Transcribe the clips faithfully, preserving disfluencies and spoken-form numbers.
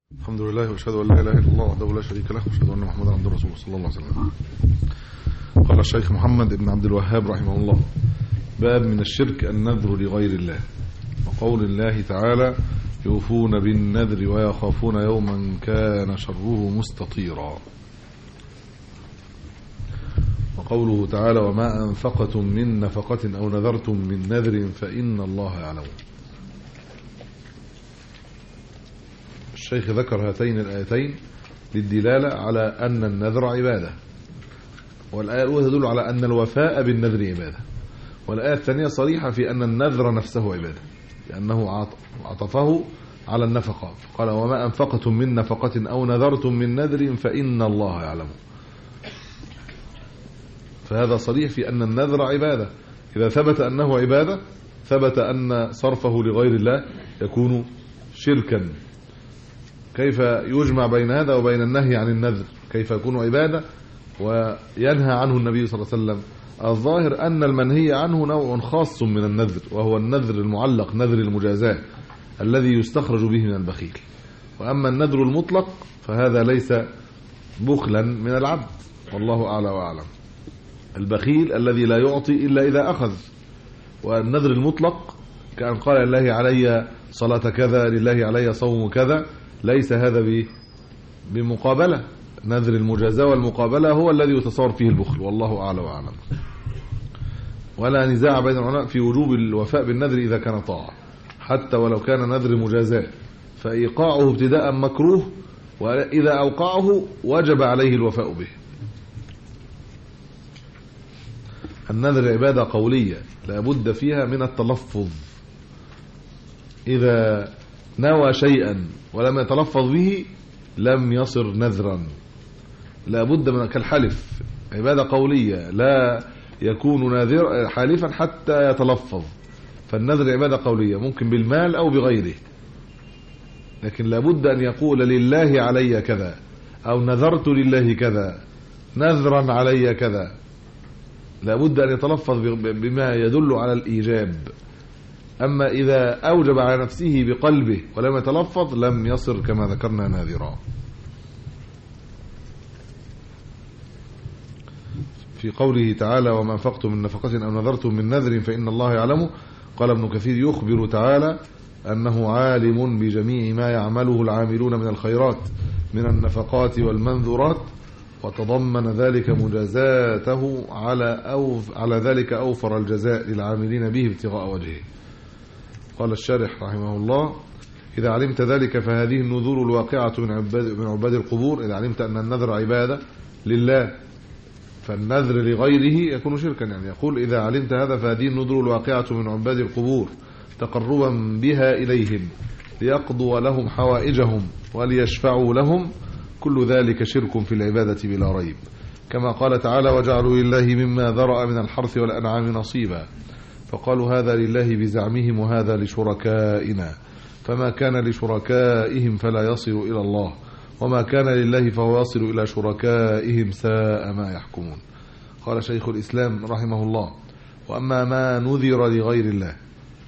الحمد لله واشهد ان لا اله الا الله وحده لا شريك له واشهد ان محمدا عبده ورسوله صلى الله عليه وسلم. قال الشيخ محمد بن عبد الوهاب رحمه الله: باب من الشرك النذر لغير الله. وقول الله تعالى: يوفون بالنذر ويخافون يوما كان شره مستطيرا. وقوله تعالى: وما أنفقتم من نفقة أو نذرتم من نذر فإن الله يعلم. الشيخ ذكر هاتين الآيتين للدلالة على أن النذر عبادة، والآية الأولى تدل على أن الوفاء بالنذر عبادة، والآية الثانية صريحة في أن النذر نفسه عبادة، لأنه عطفه على النفقة، قال: وما أنفقتم من نفقة أو نذرتم من نذر فإن الله يعلم. فهذا صريح في أن النذر عبادة. إذا ثبت أنه عبادة ثبت أن صرفه لغير الله يكون شركا. كيف يجمع بين هذا وبين النهي عن النذر؟ كيف يكون عبادة وينهى عنه النبي صلى الله عليه وسلم؟ الظاهر أن المنهي عنه نوع خاص من النذر، وهو النذر المعلق، نذر المجازاة الذي يستخرج به من البخيل. وأما النذر المطلق فهذا ليس بخلا من العبد، والله أعلى وأعلم. البخيل الذي لا يعطي إلا إذا أخذ. والنذر المطلق كأن قال: لله علي صلاة كذا، لله علي صوم كذا، ليس هذا بمقابلة. نذر المجازاة والمقابلة هو الذي يتصور فيه البخل، والله أعلى وأعلم. ولا نزاع بين العلماء في وجوب الوفاء بالنذر إذا كان طاعة، حتى ولو كان نذر مجازاة، فإيقاعه ابتداء مكروه، وإذا أوقعه وجب عليه الوفاء به. النذر عبادة قولية لا بد فيها من التلفظ. إذا نوى شيئا ولم يتلفظ به لم يصر نذرا. لا بد من كالحلف، عبادة قولية لا يكون ناذر حالفا حتى يتلفظ. فالنذر عبادة قولية ممكن بالمال أو بغيره، لكن لا بد أن يقول: لله علي كذا، أو نذرت لله كذا، نذرا علي كذا. لا بد أن يتلفظ بما يدل على الإيجاب. أما إذا أوجب على نفسه بقلبه ولم يتلفظ لم يصر كما ذكرنا ناذرا. في قوله تعالى: وما أنفقتم من نفقة أو نذرتم من نذر فإن الله يعلم، قال ابن كثير: يخبر تعالى أنه عالم بجميع ما يعمله العاملون من الخيرات من النفقات والمنذورات، وتضمن ذلك مجازاته على أو على ذلك أوفر الجزاء للعاملين به ابتغاء وجهه. قال الشارح رحمه الله: إذا علمت ذلك فهذه النذور الواقعة من عباد, من عباد القبور. إذا علمت أن النذر عبادة لله فالنذر لغيره يكون شركا. يعني يقول: إذا علمت هذا فهذه النذور الواقعة من عباد القبور تقربا بها إليهم ليقضوا لهم حوائجهم وليشفعوا لهم، كل ذلك شرك في العبادة بلا ريب. كما قال تعالى: وجعلوا لله مما ذرأ من الحرث والأنعام نصيبا، فقالوا هذا لله بزعمهم وهذا لشركائنا، فما كان لشركائهم فلا يصل إلى الله، وما كان لله فهو يصل إلى شركائهم، ساء ما يحكمون. قال شيخ الإسلام رحمه الله: وأما ما نذر لغير الله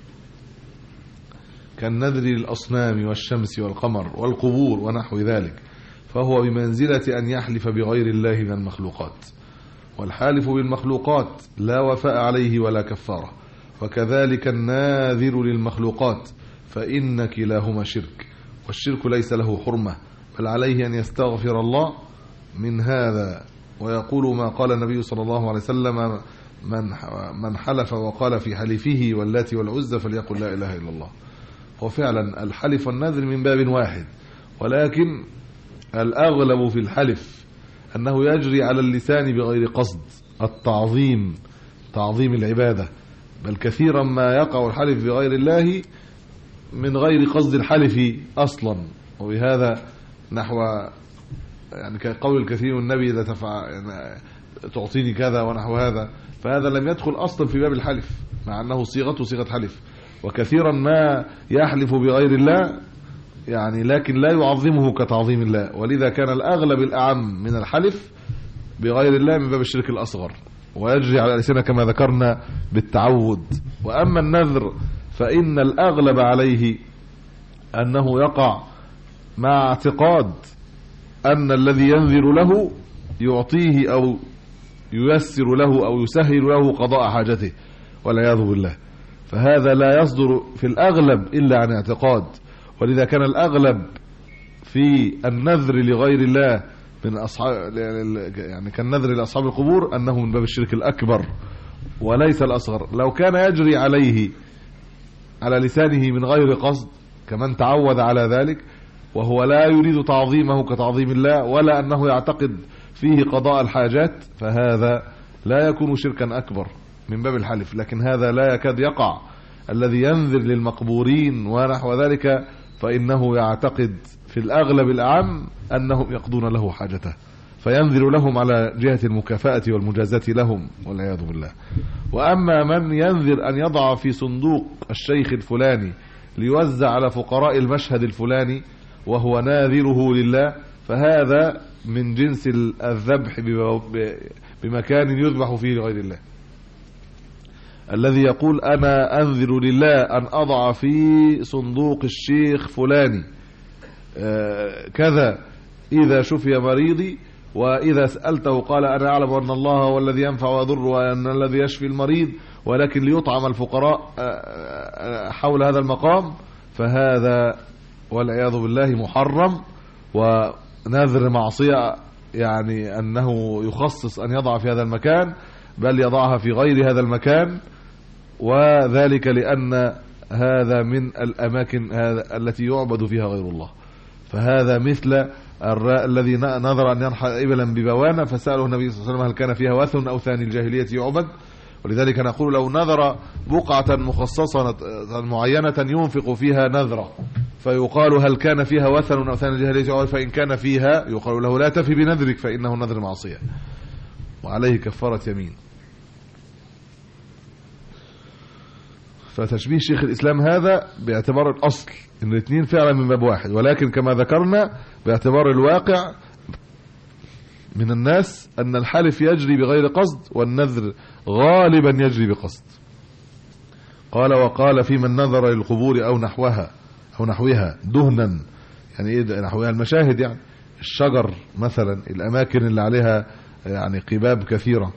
كالنذر للأصنام والشمس والقمر والقبور ونحو ذلك، فهو بمنزلة أن يحلف بغير الله من المخلوقات. والحالف بالمخلوقات لا وفاء عليه ولا كفارة، وكذلك الناذر للمخلوقات، فإن كلاهما شرك، والشرك ليس له حرمة، بل عليه أن يستغفر الله من هذا، ويقول ما قال النبي صلى الله عليه وسلم: من من حلف وقال في حلفه واللات والعزى فليقل لا إله إلا الله. وفعلا الحلف والنذر من باب واحد، ولكن الأغلب في الحلف أنه يجري على اللسان بغير قصد التعظيم، تعظيم العبادة، بل كثيرا ما يقع الحلف بغير الله من غير قصد الحلف أصلا. وبهذا نحو يعني كقول الكثير من النبي: إذا تفع يعني تعطيني كذا ونحو هذا، فهذا لم يدخل أصلا في باب الحلف، مع أنه صيغته صيغة حلف. وكثيرا ما يحلف بغير الله يعني لكن لا يعظمه كتعظيم الله، ولذا كان الأغلب الأعم من الحلف بغير الله من باب الشرك الأصغر، ويجري على لسانه كما ذكرنا بالتعود. وأما النذر فإن الأغلب عليه أنه يقع مع اعتقاد أن الذي ينذر له يعطيه أو ييسر له أو يسهل له قضاء حاجته والعياذ بالله، فهذا لا يصدر في الأغلب إلا عن اعتقاد. ولذا كان الأغلب في النذر لغير الله من أصحاب يعني كالنذر لأصحاب القبور أنه من باب الشرك الأكبر وليس الأصغر. لو كان يجري عليه على لسانه من غير قصد كمن تعود على ذلك وهو لا يريد تعظيمه كتعظيم الله ولا أنه يعتقد فيه قضاء الحاجات، فهذا لا يكون شركا أكبر من باب الحلف. لكن هذا لا يكاد يقع. الذي ينذر للمقبورين ونحو ذلك فإنه يعتقد في الأغلب الأعم أنهم يقضون له حاجته، فينذر لهم على جهة المكافأة والمجازاة لهم والعياذ بالله. وأما من ينذر أن يضع في صندوق الشيخ الفلاني ليوزع على فقراء المشهد الفلاني وهو ناذره لله، فهذا من جنس الذبح بمكان يذبح فيه لغير الله. الذي يقول أنا أنذر لله أن أضع في صندوق الشيخ فلاني كذا إذا شفي مريضي، وإذا سألته قال أنا أعلم أن الله هو الذي ينفع ويضر وأن الذي يشفي المريض، ولكن ليطعم الفقراء حول هذا المقام، فهذا والعياذ بالله محرم ونذر معصية، يعني أنه يخصص أن يضع في هذا المكان بل يضعها في غير هذا المكان، وذلك لأن هذا من الأماكن التي يعبد فيها غير الله. فهذا مثل الذي نذر أن ينحر إبلا ببوانة فسأله النبي صلى الله عليه وسلم هل كان فيها وثن أو ثاني الجاهلية يعبد. ولذلك نقول لو نذر بقعة مخصصة معينة ينفق فيها نذرة فيقال هل كان فيها وثن أو ثاني الجاهلية يعبد، فإن كان فيها يقال له لا تفي بنذرك فإنه نذر معصية وعليه كفارة يمين. فتشبيه شيخ الإسلام هذا باعتبار الأصل إن الاثنين فعلا من باب واحد، ولكن كما ذكرنا باعتبار الواقع من الناس أن الحلف يجري بغير قصد والنذر غالبا يجري بقصد. قال وقال في من نذر للقبور أو نحوها أو نحوها دهنا، يعني إيه نحوها؟ المشاهد، يعني الشجر مثلا، الأماكن اللي عليها يعني قباب كثيرة.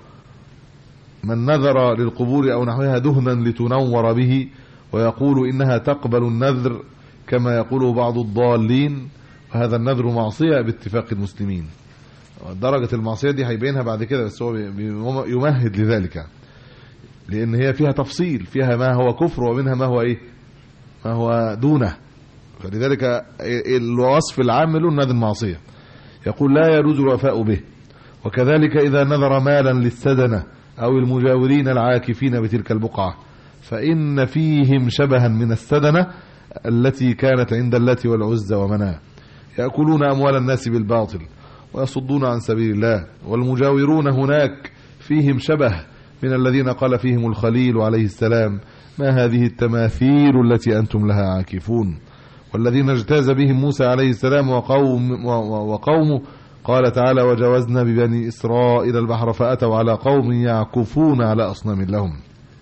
من نذر للقبور أو نحوها دهنا لتنور به ويقول إنها تقبل النذر كما يقوله بعض الضالين، وهذا النذر معصية باتفاق المسلمين. درجة المعصية دي هيبينها بعد كده، بس هو يمهد لذلك لأن هي فيها تفصيل، فيها ما هو كفر ومنها ما هو إيه ما هو دونه. فلذلك الوصف العام له النذر معصية. يقول لا يجوز الوفاء به. وكذلك إذا نذر مالا للسدنة أو المجاورين العاكفين بتلك البقعة فإن فيهم شبها من السدنة التي كانت عند اللات والعزى ومناه يأكلون أموال الناس بالباطل ويصدون عن سبيل الله، والمجاورون هناك فيهم شبه من الذين قال فيهم الخليل عليه السلام ما هذه التماثيل التي أنتم لها عاكفون، والذين اجتاز بهم موسى عليه السلام وقوم وقومه قال تعالى وجاوزنا ببني إسرائيل البحر فأتوا على قوم يعكفون على أصنام لهم.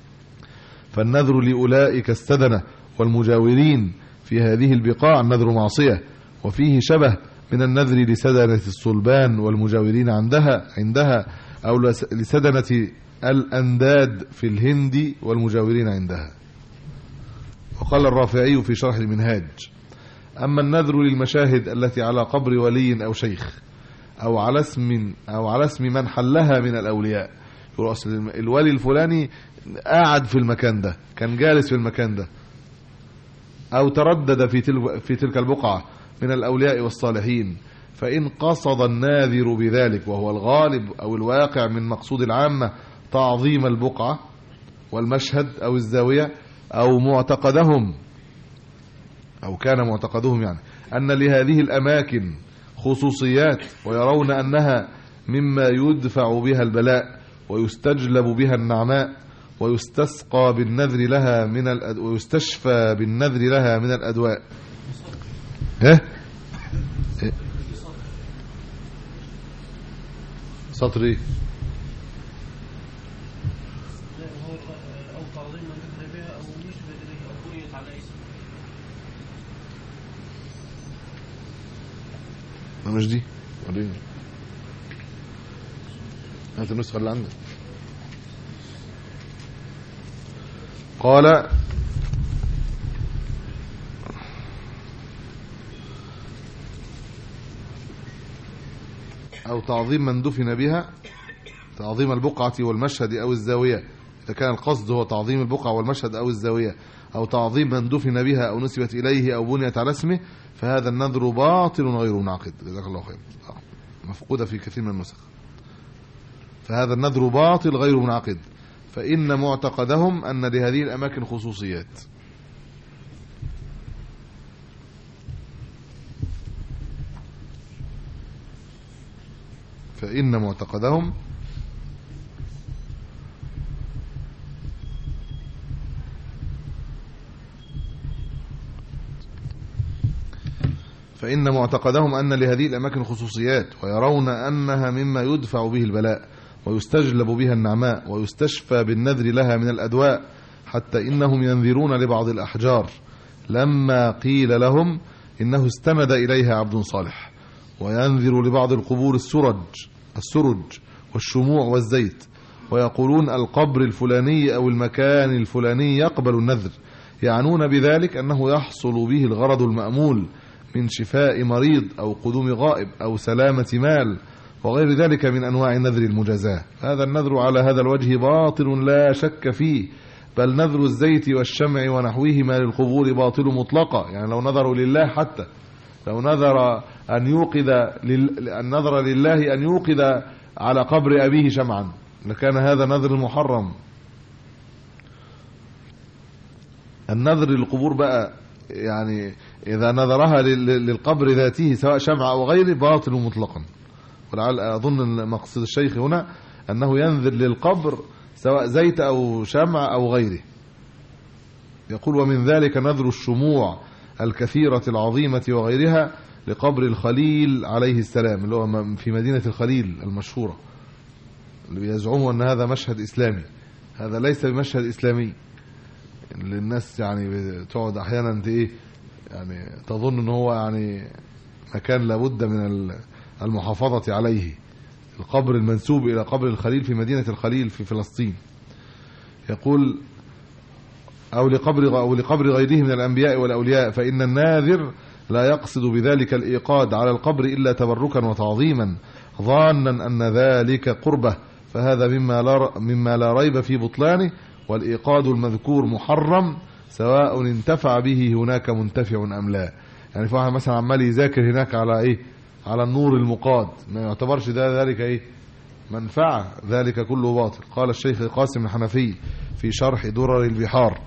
فالنذر لأولئك السدنة والمجاورين في هذه البقاع النذر معصية، وفيه شبه من النذر لسدنة الصلبان والمجاورين عندها عندها أو لسدنة الأنداد في الهند والمجاورين عندها. وقال الرافعي في شرح المنهاج أما النذر للمشاهد التي على قبر ولي أو شيخ أو على اسم أو على اسم من حلها من الأولياء، الولي الفلاني قاعد في المكان ده، كان جالس في المكان ده، أو تردد في تلك في تلك البقعة من الأولياء والصالحين، فإن قصد الناذر بذلك وهو الغالب أو الواقع من مقصود العامة تعظيم البقعة والمشهد أو الزاوية، أو معتقدهم أو كان معتقدهم يعني أن لهذه الأماكن خصوصيات ويرون أنها مما يدفع بها البلاء ويستجلب بها النعماء ويستسقى بالنذر لها من الأد... ويستشفى بالنذر لها من الأدواء. ها إيه؟ سطر ايه؟ مش دي وريني، هات النسخة اللي عندك. قال أو تعظيم من دفن بها، تعظيم البقعة والمشهد أو الزاوية، إذا كان القصد هو تعظيم البقعة والمشهد أو الزاوية، أو تعظيم من دفن بها أو نسبت إليه أو بنيت على اسمه، فهذا النذر باطل غير منعقد. جزاك الله خير. مفقودة في كثير من النسخ. فهذا النذر باطل غير منعقد، فإن معتقدهم أن لهذه الأماكن خصوصيات. فإن معتقدهم فإن معتقدهم أن لهذه الأماكن خصوصيات، ويرون أنها مما يدفع به البلاء ويستجلب بها النعماء ويستشفى بالنذر لها من الأدواء، حتى إنهم ينذرون لبعض الأحجار لما قيل لهم إنه استند إليها عبد صالح، وينذر لبعض القبور السرج السرج والشموع والزيت، ويقولون القبر الفلاني أو المكان الفلاني يقبل النذر، يعنون بذلك أنه يحصل به الغرض المأمول من شفاء مريض أو قدوم غائب أو سلامة مال وغير ذلك من أنواع نذر المجازاة. هذا النذر على هذا الوجه باطل لا شك فيه، بل نذر الزيت والشمع ونحوهما للقبور باطل مطلقا. يعني لو نذروا لله، حتى لو نذر أن يوقد النذر لله أن يوقد على قبر أبيه شمعا لكان هذا نذر محرم. النذر للقبور بقى يعني إذا نذرها للقبر ذاته سواء شمع أو غيره باطل مطلقا. ولعل أظن مقصد الشيخ هنا أنه ينذر للقبر سواء زيت أو شمع أو غيره. يقول ومن ذلك نذر الشموع الكثيرة العظيمة وغيرها لقبر الخليل عليه السلام، اللي هو في مدينة الخليل المشهورة، اللي بيزعموا أن هذا مشهد إسلامي. هذا ليس بمشهد إسلامي، اللي الناس يعني بتقعد أحيانا إيه يعني تظن أنه هو يعني مكان لابد من المحافظة عليه، القبر المنسوب إلى قبر الخليل في مدينة الخليل في فلسطين. يقول أو لقبر أو لقبر غيره من الأنبياء والأولياء، فإن الناذر لا يقصد بذلك الإيقاد على القبر إلا تبركا وتعظيما ظانا أن ذلك قربه، فهذا مما لا مما لا ريب في بطلانه. والإيقاد المذكور محرم سواء انتفع به هناك منتفع أم لا. يعني فواحد مثلا عمال يذاكر هناك على إيه على النور المقاد، ما يعتبرش ده ذلك إيه منفعة، ذلك كله باطل. قال الشيخ قاسم الحنفي في شرح درر البحار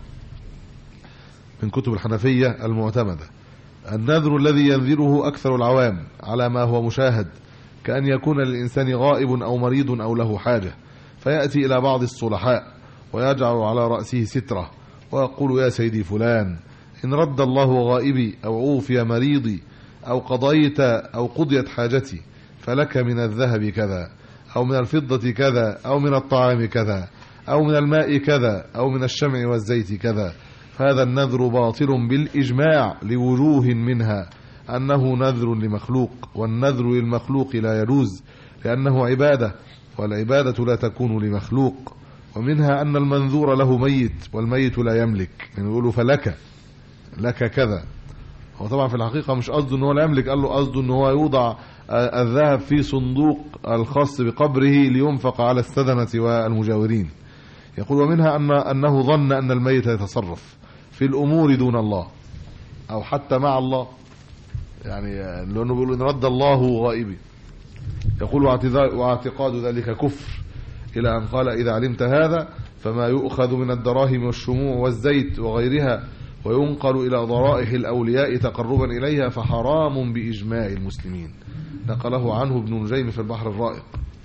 من كتب الحنفية المعتمدة: النذر الذي ينذره أكثر العوام على ما هو مشاهد، كأن يكون للإنسان غائب أو مريض أو له حاجة، فيأتي إلى بعض الصلحاء ويجعل على رأسه سترة ويقول يا سيدي فلان إن رد الله غائبي أو عوفي مريضي أو قضيت أو قضيت حاجتي فلك من الذهب كذا أو من الفضة كذا أو من الطعام كذا أو من الماء كذا أو من الشمع والزيت كذا. فهذا النذر باطل بالإجماع لوجوه منها أنه نذر لمخلوق، والنذر للمخلوق لا يجوز لأنه عبادة، والعبادة لا تكون لمخلوق. ومنها أن المنذور له ميت والميت لا يملك، يعني يقولوا فلك لك كذا. هو طبعا في الحقيقة مش قصده أنه لا يملك، قال له قصده أنه يوضع الذهب في صندوق الخاص بقبره لينفق على السدنة والمجاورين. يقول ومنها أن أنه ظن أن الميت يتصرف في الأمور دون الله أو حتى مع الله، يعني لأنه بيقول إن رد الله غائبي. يقول واعتقاد ذلك كفر، إلى أن قال إذا علمت هذا فما يؤخذ من الدراهم والشموع والزيت وغيرها وينقل إلى ضرائح الأولياء تقربا إليها فحرام بإجماع المسلمين. نقله عنه ابن نجيم في البحر الرائق،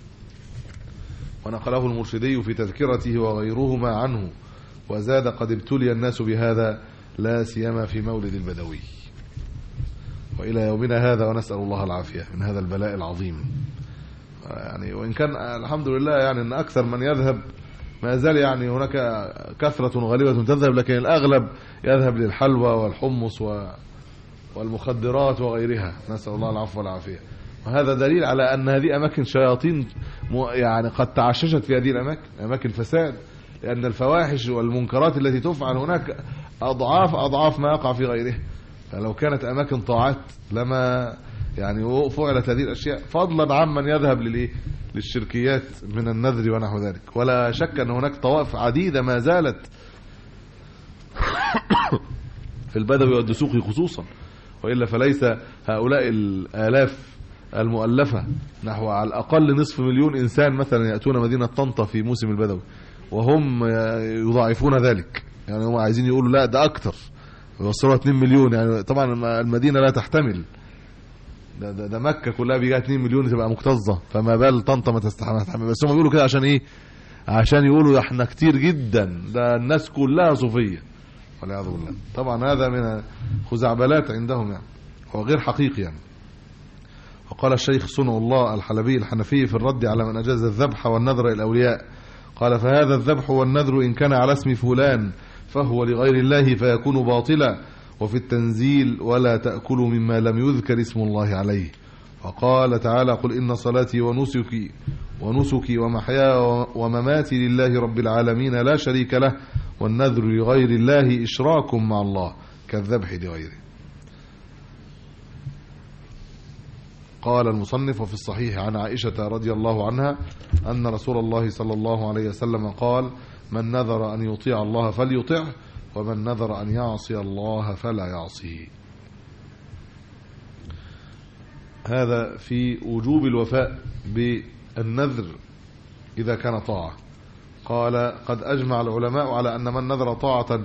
ونقله المرشدي في تذكرته وغيرهما عنه، وزاد قد ابتلي الناس بهذا لا سيما في مولد البدوي وإلى يومنا هذا، ونسأل الله العافية من هذا البلاء العظيم. يعني وإن كان الحمد لله يعني أن أكثر من يذهب ما زال يعني هناك كثرة غالبة تذهب، لكن الأغلب يذهب للحلوى والحمص والمخدرات وغيرها، نسأل الله العفو والعافية. وهذا دليل على أن هذه أماكن شياطين يعني قد تعششت في هذه الأماكن، أماكن فساد، لأن الفواحش والمنكرات التي تفعل هناك أضعاف أضعاف ما يقع في غيره. فلو كانت أماكن طاعات لما يعني فعلت هذه الأشياء، فضلا عمن يذهب للإيه للشركيات من النذر ونحو ذلك. ولا شك أن هناك طوائف عديدة ما زالت في البدوي والدسوقي خصوصا، وإلا فليس هؤلاء الآلاف المؤلفة نحو على الأقل نصف مليون إنسان مثلا يأتون مدينة طنطا في موسم البدوي وهم يضاعفون ذلك، يعني هم عايزين يقولوا لا ده أكتر، يوصلوا اتنين مليون. يعني طبعا المدينة لا تحتمل، ده, ده, ده مكة كلها بيجي اتنين مليون تبقى مكتظة، فما بال طنطا ما تستحمل. بس هم بيقولوا كده عشان ايه؟ عشان يقولوا احنا كتير جدا، ده الناس كلها صوفية والعياذ بالله. طبعا هذا من خزعبلات عندهم يعني، هو غير حقيقي يعني. وقال الشيخ صنع الله الحلبي الحنفي في الرد على من أجاز الذبح والنذر الأولياء، قال فهذا الذبح والنذر إن كان على اسم فلان فهو لغير الله فيكون باطلا، وفي التنزيل ولا تأكلوا مما لم يذكر اسم الله عليه. وقال تعالى قل إن صلاتي ونسكي ونسكي ومحياي ومماتي لله رب العالمين لا شريك له، والنذر لغير الله إشراك مع الله كالذبح لغيره. قال المصنف وفي الصحيح عن عائشة رضي الله عنها أن رسول الله صلى الله عليه وسلم قال من نذر أن يطيع الله فليطعه، ومن نذر أن يعصي الله فلا يعصيه. هذا في وجوب الوفاء بالنذر إذا كان طاعة. قال قد أجمع العلماء على أن من نذر طاعة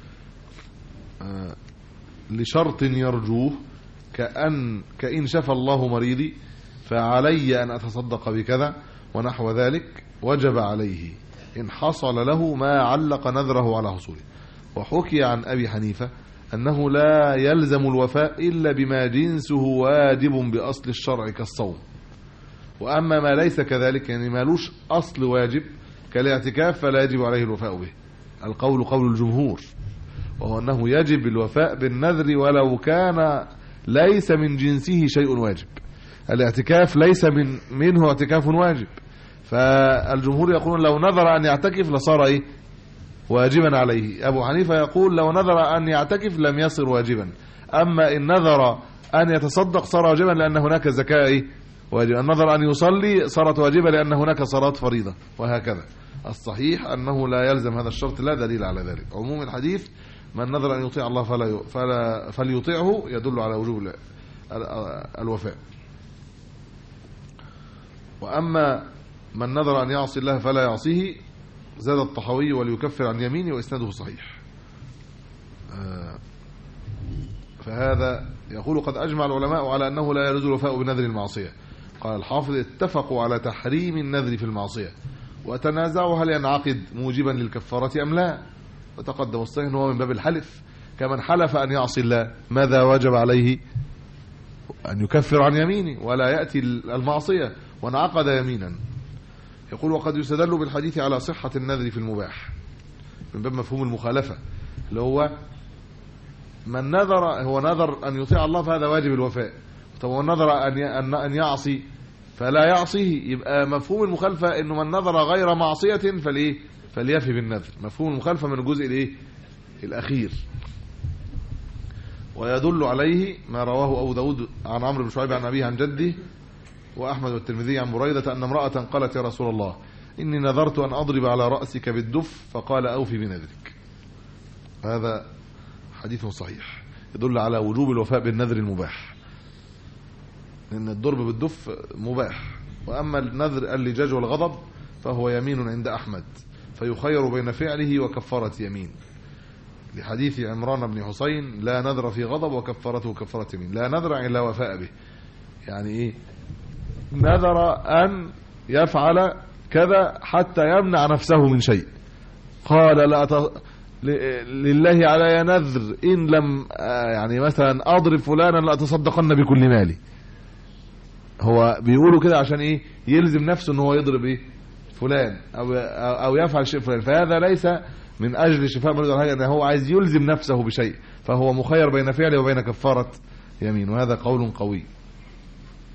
لشرط يرجوه كأن كإن شفى الله مريضي فعلي أن أتصدق بكذا ونحو ذلك وجب عليه إن حصل له ما علق نذره على حصوله. وحكي عن أبي حنيفة أنه لا يلزم الوفاء إلا بما جنسه واجب بأصل الشرع كالصوم، وأما ما ليس كذلك يعني مالوش أصل واجب كالاعتكاف فلا يجب عليه الوفاء به. القول قول الجمهور، وهو أنه يجب الوفاء بالنذر ولو كان ليس من جنسه شيء واجب. الاعتكاف ليس من منه اعتكاف واجب، فالجمهور يقولون لو نذر أن يعتكف لصار إيه؟ واجبا عليه. أبو حنيفة يقول لو نذر أن يعتكف لم يصر واجبا، أما إن نذر أن يتصدق صار واجبا لأن هناك زكاة إيه؟ واجبا. النذر أن يصلي صارت واجبة لأن هناك صلاة فريضة، وهكذا. الصحيح أنه لا يلزم هذا الشرط، لا دليل على ذلك. عموم الحديث من نذر أن يطيع الله فلا فلا فليطيعه يدل على وجوب الوفاء. وأما من نذر أن يعصي الله فلا يعصيه زاد الطحاوي وليكفر عن يمينه وإسناده صحيح. فهذا يقول قد أجمع العلماء على أنه لا يجوز الوفاء بنذر المعصية. قال الحافظ اتفقوا على تحريم النذر في المعصية وتنازعوا هل ينعقد موجبا للكفارة أم لا، وتقدم الصحيح هو من باب الحلف، كمن حلف أن يعصي الله ماذا وجب عليه؟ أن يكفر عن يمينه ولا يأتي المعصية وانعقد يمينا. يقول وقد يستدل بالحديث على صحة النذر في المباح من باب مفهوم المخالفة، اللي هو من نذر هو نذر أن يطيع الله فهذا واجب الوفاء، طب ونذر أن أن يعصي فلا يعصيه، يبقى مفهوم المخالفة إنه من نذر غير معصية فليه فليفي بالنذر. مفهوم المخالفة من الجزء الايه الأخير. ويدل عليه ما رواه أبو داود عن عمرو بن شعيب عن أبيه عن جده وأحمد والترمذي عن بريدة أن امرأة قالت يا رسول الله إني نذرت أن أضرب على رأسك بالدف فقال أوفي بنذرك. هذا حديث صحيح يدل على وجوب الوفاء بالنذر المباح، لأن الضرب بالدف مباح. وأما النذر اللجاج والغضب فهو يمين عند أحمد فيخير بين فعله وكفارة يمين، لحديث عمران بن حسين لا نذر في غضب وكفارته كفارة يمين، لا نذر إلا وفاء به. يعني إيه؟ نذر أن يفعل كذا حتى يمنع نفسه من شيء، قال لا ت... لله علي نذر إن لم يعني مثلا أضرب فلانا لأتصدقن بكل مالي. هو بيقولوا كده عشان إيه؟ يلزم نفسه إن هو يضرب إيه؟ فلان أو أو يفعل شيء فلان، فهذا ليس من أجل شفاء مريض الحاجة، أنه هو عايز يلزم نفسه بشيء، فهو مخير بين فعله وبين كفارة يمين، وهذا قول قوي.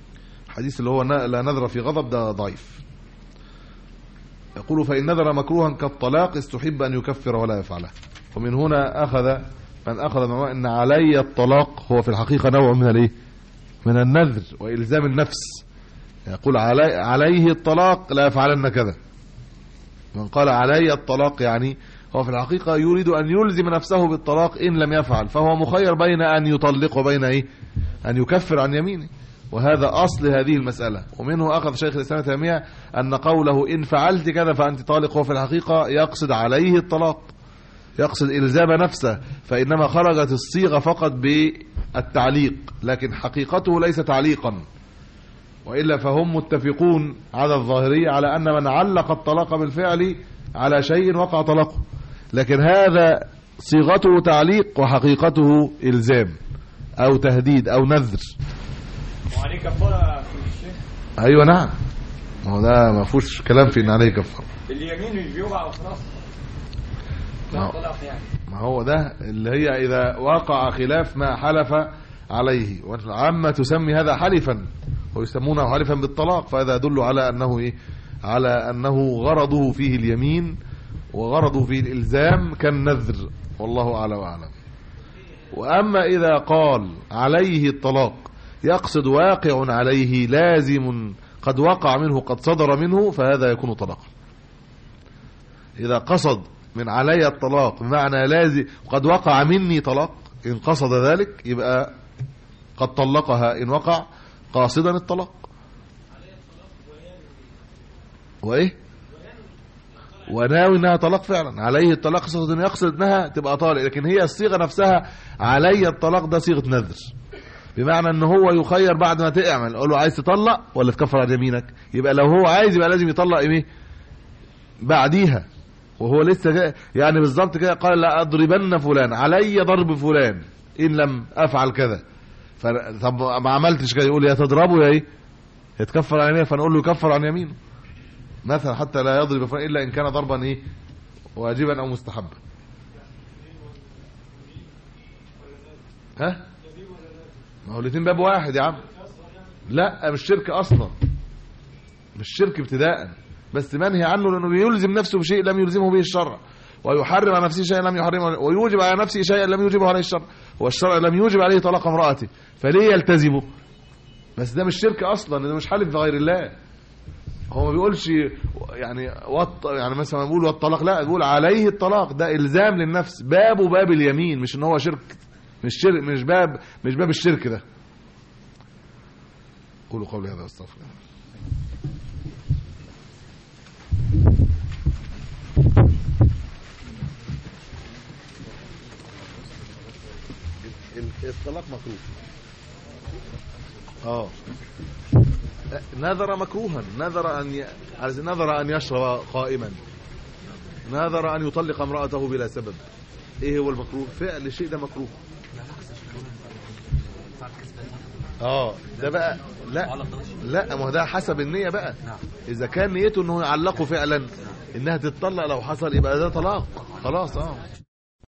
حديث اللي هو لا نذر في غضب ده ضعيف. يقول فإن نذر مكروها كالطلاق استحب أن يكفر ولا يفعله. ومن هنا أخذ من أخذ من أن علي الطلاق هو في الحقيقة نوع من الايه من النذر وإلزام النفس. يقول علي عليه الطلاق لا يفعلن كذا. من قال علي الطلاق يعني هو في الحقيقة يريد أن يلزم نفسه بالطلاق إن لم يفعل، فهو مخير بين أن يطلق وبين إيه أن يكفر عن يمينه، وهذا أصل هذه المسألة. ومنه أخذ شيخ الإسلام تيمية أن قوله إن فعلت كذا فأنت طالق هو في الحقيقة يقصد عليه الطلاق، يقصد إلزام نفسه، فإنما خرجت الصيغة فقط بالتعليق، لكن حقيقته ليس تعليقا، وإلا فهم متفقون على الظاهرية على أن من علق الطلاق بالفعل على شيء وقع طلاقه، لكن هذا صيغته تعليق وحقيقته إلزام أو تهديد أو نذر. وعليه كفارة في الشيخ؟ أيوة نعم، ما هو ده ما فيهوش كلام في إن عليه كفارة. اليمين مش بيوقع وخلاص. ما هو ده اللي هي إذا وقع خلاف ما حلف عليه، والعامة تسمي هذا حلفا ويسمونه حلفا بالطلاق، فهذا يدل على أنه إيه؟ على أنه غرضه فيه اليمين وغرضه فيه الإلزام كالنذر، والله أعلى وأعلم. وأما إذا قال عليه الطلاق يقصد واقع عليه لازم قد وقع منه قد صدر منه، فهذا يكون طلاقا. إذا قصد من علي الطلاق بمعنى لازم قد وقع مني طلاق، إن قصد ذلك يبقى قد طلقها إن وقع قاصدا الطلاق. وإيه وناوي انها طلاق فعلا، عليه الطلاق قصد انه يقصد انها تبقى طالق، لكن هي الصيغه نفسها علي الطلاق ده صيغه نذر، بمعنى ان هو يخير بعد ما تعمل اقول له عايز تطلق ولا تكفر عن يمينك، يبقى لو هو عايز يبقى لازم يطلق ايه بعديها، وهو لسه جاي يعني بالظبط كده قال لا اضربن فلان علي ضرب فلان ان لم افعل كذا، طب ما عملتش كده يقول يا تضربه يا ايه يتكفر عن يمينه، فنقول له يكفر عن يمينه مثلا حتى لا يضرب فلان الا ان كان ضربا ايه واجبا او مستحبا. ها ما هو الاثنين باب واحد يا عم، لا مش شرك اصلا، مش شرك ابتداء، بس منهي عنه لانه بيلزم نفسه بشيء لم يلزمه به الشرع، ويحرم على نفسه شيئا لم يحرمه، ويوجب على نفسه شيئا لم يوجبه عليه الشرع، والشرع لم يوجب عليه طلاق امراته، فليه يلتزمه؟ بس ده مش شرك اصلا، ده مش حلف بغير الله. هو ما بيقولش يعني وط يعني مثلا بيقول والطلاق، لا بيقول عليه الطلاق، ده الزام للنفس، بابه باب اليمين، مش ان هو شرك، مش شرك، مش باب مش باب الشرك ده. قولوا قولي هذا واستغفر الله. الطلاق مكروه. اه نذر مكروها، نذر ان ي... نذر ان يشرب قائما، نذر ان يطلق امراته بلا سبب. ايه هو المكروه؟ فعل الشيء ده مكروه. اه ده بقى لا لا ما هو ده حسب النية بقى، اذا كان نيته انه يعلقه فعلا انها تتطلق لو حصل يبقى ده طلاق خلاص. اه